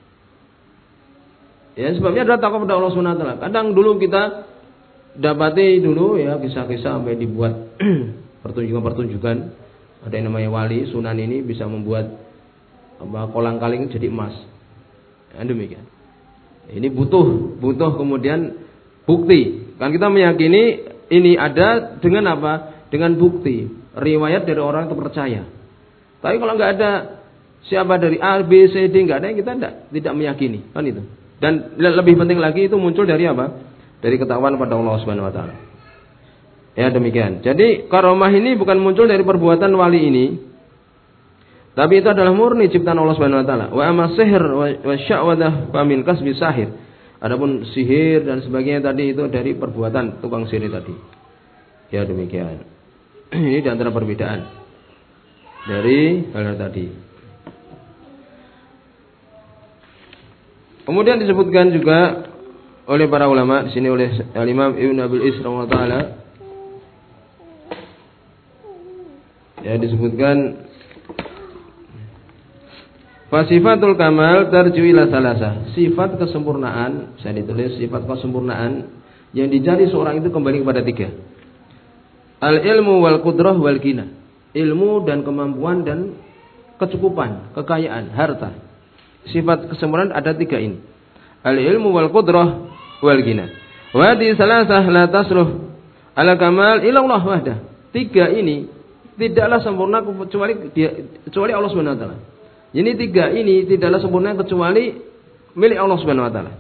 Ya, sebabnya adalah takwa pada Allah Subhanahu wa taala. Kadang dulu kita dapati dulu ya kisah-kisah sampai dibuat pertunjukan-pertunjukan. Ada yang namanya wali sunan ini bisa membuat kolang-kaling jadi emas. Ya, demikian. Ini butuh kemudian bukti. Kan kita meyakini ini ada dengan apa? Dengan bukti, riwayat dari orang yang terpercaya. Tapi kalau nggak ada siapa dari A, B, C, D, nggak ada, yang kita tidak meyakini, kan itu. Dan lebih penting lagi itu muncul dari apa? Dari ketakwaan pada Allah Subhanahu wa taala. Ya, demikian. Jadi karomah ini bukan muncul dari perbuatan wali ini, tapi itu adalah murni ciptaan Allah Subhanahu wa taala. Wa amma sihr wa sya'wadah fa min kasbi sahir. Adapun sihir dan sebagainya tadi itu dari perbuatan tukang sihir tadi. Ya, demikian. Ini di antara perbedaan dari hal tadi. Kemudian disebutkan juga oleh para ulama di sini oleh Al-Imam Ibnu Abil Is rahimahullah taala. Ya, disebutkan Fasifatul kamal tarju ila salasah. Sifat kesempurnaan, saya ditulis sifat kesempurnaan yang dicari seorang itu kembali kepada 3. Al-ilmu wal qudrah wal ghina. Ilmu dan kemampuan dan kecukupan, kekayaan, harta. Sifat kesempurnaan ada 3 ini. Al-ilmu wal qudrah wal ghina. Wa di salasah la tasruh ala kamal illa Allah wahdah. 3 ini tidaklah sempurna kecuali Allah Subhanahu wa taala. Ini 3 ini tidaklah sempurna kecuali milik Allah Subhanahu wa taala.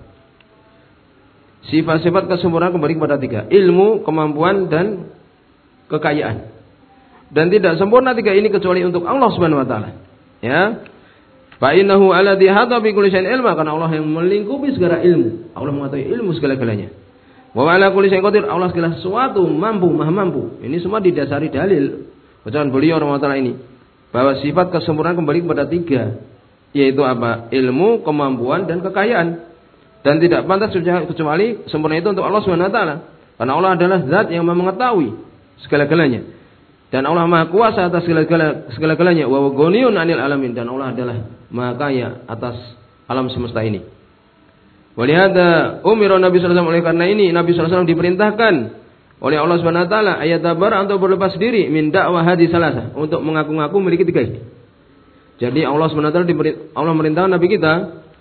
Sifat-sifat kesempurnaan kembali kepada 3, ilmu, kemampuan dan kekayaan. Dan tidak sempurna 3 ini kecuali untuk Allah Subhanahu wa taala. Ya. Fa innahu alladhi hata bi kulli syai'in ilma, karena Allah yang melingkupi segala ilmu. Allah mengetahui ilmu segala-galanya. Wa ala kulli syai'in qadir, Allah segala sesuatu mampu, maha mampu. Ini semua didasari dalil bacaan beliau rahimahullah taala ini. Bahwa sifat kesempurnaan kembali kepada 3, yaitu apa? Ilmu, kemampuan dan kekayaan. Dan tidak pantas kecuali sempurna itu untuk Allah Subhanahu wa taala. Karena Allah adalah zat yang mengetahui segala-galanya. Dan Allah Maha Kuasa atas segala-galanya. Wa ghaniyun 'anil alamin, dan Allah adalah Maha Kaya atas alam semesta ini. Walihada umira Nabi sallallahu alaihi wasallam, oleh karena ini Nabi sallallahu alaihi wasallam diperintahkan oleh Allah Subhanahu wa taala ayat tabar untuk berlepas diri min dakwah hadis salasah, untuk mengaku-ngaku memiliki 3 ini. Jadi Allah Subhanahu wa taala Allah merintahkan Nabi kita.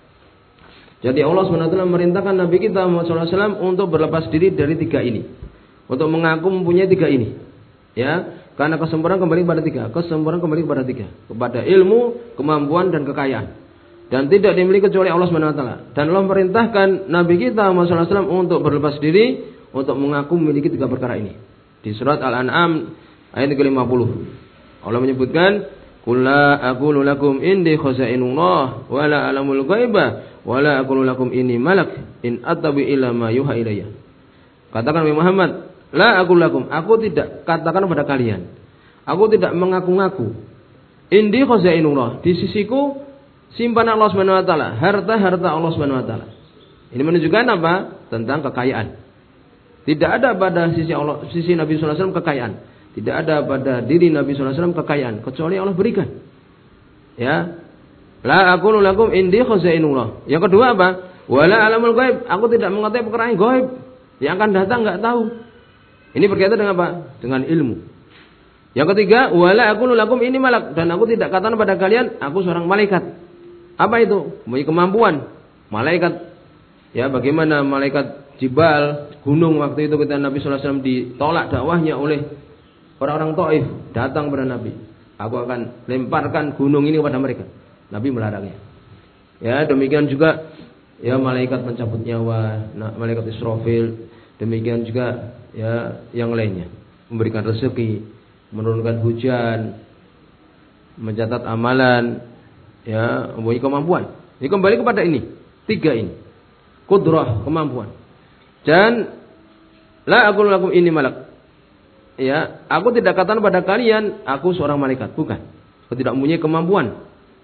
Jadi Allah Subhanahu wa taala merintahkan Nabi kita Muhammad sallallahu alaihi wasallam untuk berlepas diri dari 3 ini. Untuk mengaku mempunyai 3 ini. Ya, karena kesempurnaan kembali kepada 3. Kesempurnaan kembali kepada 3. Kepada ilmu, kemampuan dan kekayaan. Dan tidak dimiliki kecuali Allah Subhanahu wa taala. Dan Allah merintahkan Nabi kita Muhammad sallallahu alaihi wasallam untuk berlepas diri, untuk mengaku memiliki 3 perkara ini. Di surat Al-An'am ayat 50. Allah menyebutkan, "Qul la aqulu lakum indi khazainullah wa la a'lamul ghaiba wa la aqulu lakum inni malak in attabi illa ma yuha ilayya." Katakan wahai Muhammad, la aqulu lakum, aku tidak katakan kepada kalian, aku tidak mengaku-ngaku. Indi khazainullah, di sisiku simpanan Allah Subhanahu wa taala, harta-harta Allah Subhanahu wa taala. Ini menunjukkan apa? Tentang kekayaan. Tidak ada pada sisi Allah, sisi Nabi sallallahu alaihi wasallam kekayaan. Tidak ada pada diri Nabi sallallahu alaihi wasallam kekayaan kecuali Allah berikan. Ya. La aqulu lakum indi khazainullah. Yang kedua apa? Wala alamul ghaib. Aku tidak mengetahui perkara yang gaib. Yang akan datang enggak tahu. Ini berkaitan dengan apa? Dengan ilmu. Yang ketiga, wala aqulu lakum ini malak, dan aku tidak katakan pada kalian aku seorang malaikat. Apa itu? Mempunyai kemampuan. Malaikat. Ya, bagaimana malaikat Jibal, gunung waktu itu ketika Nabi sallallahu alaihi wasallam ditolak dakwahnya oleh orang-orang Taif, datang kepada Nabi. Aku akan lemparkan gunung ini kepada mereka. Nabi melarangnya. Ya, demikian juga ya malaikat mencabut nyawa, malaikat Israfil, demikian juga ya yang lainnya. Memberikan rezeki, menurunkan hujan, mencatat amalan, ya, mempunyai kemampuan. Ini kembali kepada ini, 3 ini. Qudrah, kemampuan. Dan la aqulu lakum inni malak. Ya, aku tidak katakan pada kalian aku seorang malaikat, bukan. Aku tidak mempunyai kemampuan.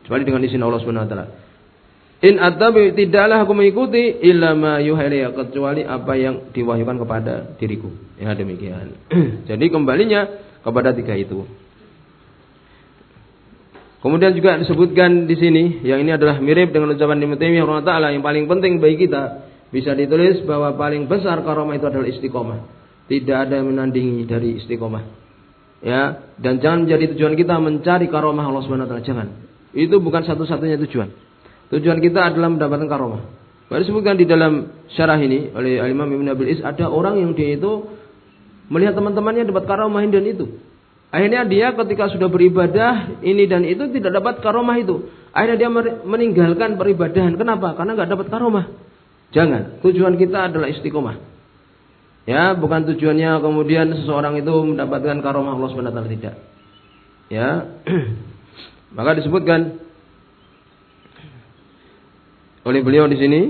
kecuali dengan izin Allah Subhanahu wa taala. In attabi, tidaklah aku mengikuti illa ma yuhaiya, kecuali apa yang diwahyukan kepada diriku. Ya demikian. Jadi kembalinya kepada tiga itu. Kemudian juga disebutkan di sini, yang ini adalah mirip dengan ucapan Ibnu Taimiyah rahimahullah taala, yang paling penting bagi kita bisa ditulis bahwa paling besar karamah itu adalah istiqomah. Tidak ada yang menandingi dari istiqomah. Ya, dan jangan menjadi tujuan kita mencari karamah Allah Subhanahu wa taala, jangan. Itu bukan satu-satunya tujuan. Tujuan kita adalah mendapatkan karamah. Baru disebutkan di dalam syarah ini oleh Imam Ibnu Abil Is, ada orang yang dia itu melihat teman-temannya dapat karamah dan itu. Akhirnya dia ketika sudah beribadah ini dan itu tidak dapat karomah itu. Akhirnya dia meninggalkan peribadahan. Kenapa? Karena nggak dapat karomah. Jangan. Tujuan kita adalah istiqomah. Ya, bukan tujuannya kemudian seseorang itu mendapatkan karomah Allah Subhanahu wa taala, tidak. Ya. Maka disebutkan oleh beliau di sini,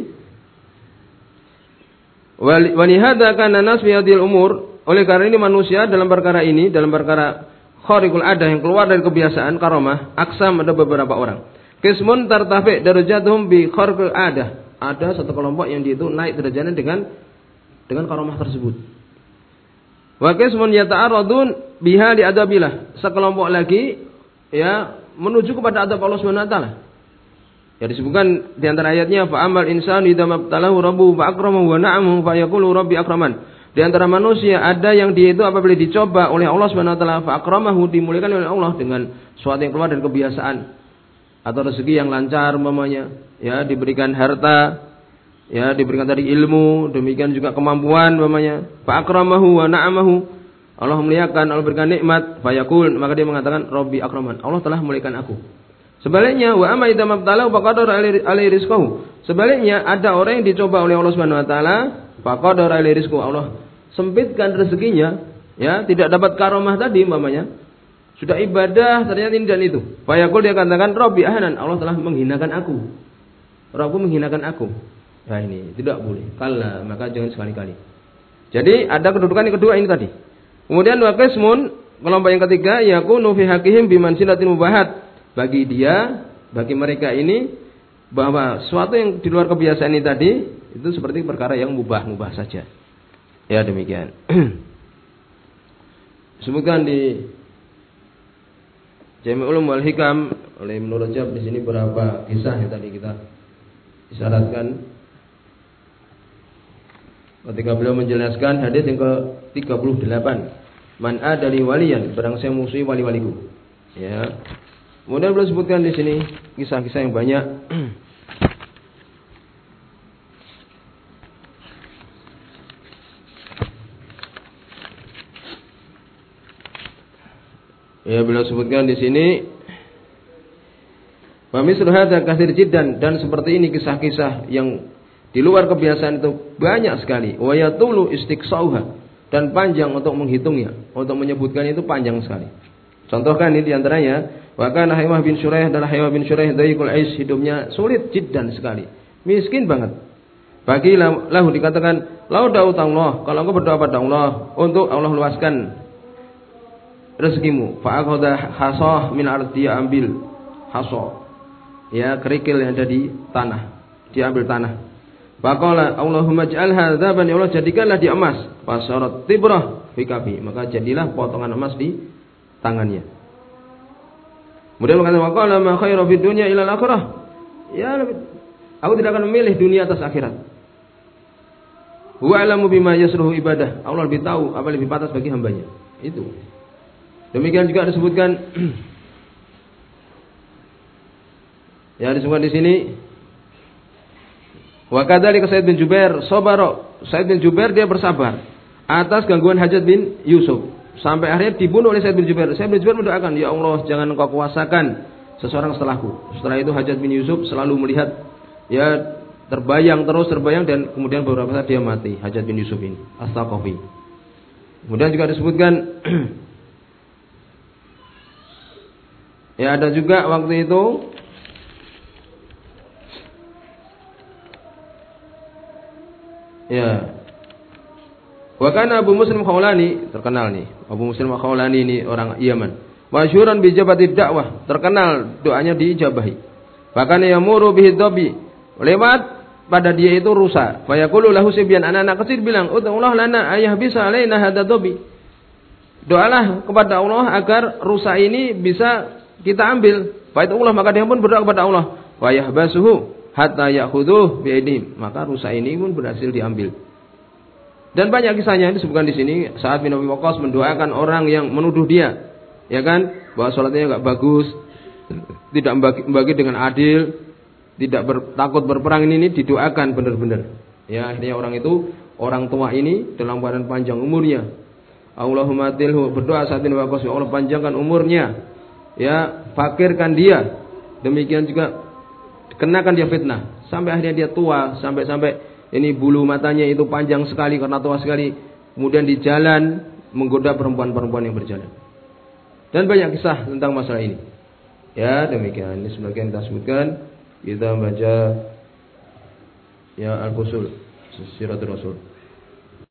wa lihadza kana nas fi hadhil umur, oleh karena ini manusia dalam perkara ini, dalam perkara khariqul adah yang keluar dari kebiasaan karomah, aksam, ada beberapa orang. Qismun tartafi darajatuhum bi khariqul adah. Ada satu kelompok yang dia itu naik derajatnya dengan karomah tersebut. Wa qismun yata'arradun biha li adabillah. Sekelompok lagi ya menuju kepada adab Allah Subhanahu wa taala. Ya disebutkan di antara ayatnya, fa amal insanu idza mabtalahu rabbuhu fa akramahu wa na'amahu fa yaqulu rabbi akraman. Di antara manusia ada yang dia itu apabila dicoba oleh Allah Subhanahu wa taala fa akramahu, dimuliakan oleh Allah dengan sesuatu yang keluar dari kebiasaan atau rezeki yang lancar umpamanya, ya diberikan harta, ya diberikan tadi ilmu, demikian juga kemampuan umpamanya, fa akramahu wa na'amahu, Allah muliakan, Allah berikan nikmat, fa yaqul, maka dia mengatakan rabbi akraman, Allah telah muliakan aku. Sebaliknya wa amma idza mabtalahu faqadara alaihi rizqahu. Sebaliknya ada orang yang dicoba oleh Allah Subhanahu wa taala, faqadara alaihi rizqahu, Allah sempitkan rezekinya, ya tidak dapat karomah tadi umpamanya. Sudah ibadah ternyata ini dan itu. Fayaqul, dia katakan rabbi ahnan, Allah telah menghinakan aku. Rabbku menghinakan aku. Nah ini tidak boleh. Kalla, maka jangan sekali-kali. Jadi ada kedudukan yang kedua ini tadi. Kemudian wa qismun, kelompok yang ketiga, yakunu fi haqqihim bimansilatin mubahat. Bagi mereka ini bahwa sesuatu yang di luar kebiasaan ini tadi itu seperti perkara yang mubah saja. Ya demikian. Disebutkan di Jami' Ulum wal Hikam oleh Ibnu Rajab di sini beberapa kisah yang tadi kita isyaratkan ketika beliau menjelaskan hadis yang ke-38, man adali waliyan, barang saya musuhi wali-waliku. Ya. Kemudian beliau sebutkan di sini kisah-kisah yang banyak. Ya, beliau sebutkan di sini wa mislu hadza katsir jiddan, dan seperti ini kisah-kisah yang di luar kebiasaan itu banyak sekali. Wa yatulu istiqsauha, dan panjang untuk menghitungnya, untuk menyebutkan itu panjang sekali. Contohkan ini diantaranya, wa kana Haywah bin Shuraih, adalah Haywah bin Shuraih daiqul ais, hidupnya sulit jiddan sekali, miskin banget. Bagi lahu, dikatakan lau da'utallah, kalau engkau berdoa pada Allah untuk Allah luaskan rezekimu, fa'akhadha hasah min ardi, dia ambil hasah, ya kerikil yang ada di tanah, dia ambil tanah. Faqala Allahumma ij'alha dzaban, ya Allah jadikanlah dia emas, fasarat tibrah fi kafi, maka jadilah potongan emas di tangannya. Kemudian mengatakan waqala ma khairu fid dunya ila al-akhirah, ya aku tidak akan memilih dunia atas akhirat. Huwa alamu bima yasruhu ibadah, Allah lebih tahu apa lebih pantas bagi hambanya. Itu. Demikian juga disebutkan ya disebutkan di sini wa kadzalika Sa'id bin Jubair sabara, Sa'id bin Jubair dia bersabar atas gangguan Hajjaj bin Yusuf sampai akhirnya dibunuh oleh Sa'id bin Jubair. Sa'id bin Jubair mendoakan, ya Allah jangan engkau kuasakan seseorang setelahku. Setelah itu Hajjaj bin Yusuf selalu melihat ya terbayang dan kemudian beberapa saat dia mati, Hajjaj bin Yusuf ini As-Saqafi. Kemudian juga disebutkan ya ada juga waktu itu ya wa kana Abu Muslim Khawlani, terkenal nih Abu Muslim Khawlani ini orang Yaman. Masyhuran bi ijabati dakwah, terkenal doanya diijabahi. Bahkan yamuru bihi dhabi, lewat pada dia itu rusa. Fa yaqulu lahu sibyan, anak-anak kecil bilang, "Ud'ullah lana ayah bisa alaina hadza dhabi." Doalah kepada Allah agar rusa ini bisa kita ambil. Fa Allah, maka dia pun berdoa kepada Allah. Wa yahbasuhu hatta ya'khudhuhu bi aydihim. Maka rusa ini pun berhasil diambil. Dan banyak kisahnya disebutkan di sini. Sa'ad bin Abi Waqqas mendoakan orang yang menuduh dia, ya kan, bahwa salatnya enggak bagus, tidak membagi dengan adil, tidak takut berperang, ini didoakan benar-benar. Ya, artinya orang itu, orang tua ini dalam keadaan panjang umurnya. Allahumma tilhu, berdoa Sa'ad bin Abi Waqqas, Allah panjangkan umurnya. Ya, fakirkan dia. Demikian juga kenakan dia fitnah sampai akhirnya dia tua, sampai ini bulu matanya itu panjang sekali karena tua sekali. Kemudian di jalan menggoda perempuan-perempuan yang berjalan. Dan banyak kisah tentang masalah ini. Ya, demikian. Ini sebagian kita sebutkan. Kita baca ya Al-Qusul, Siratul Rasul.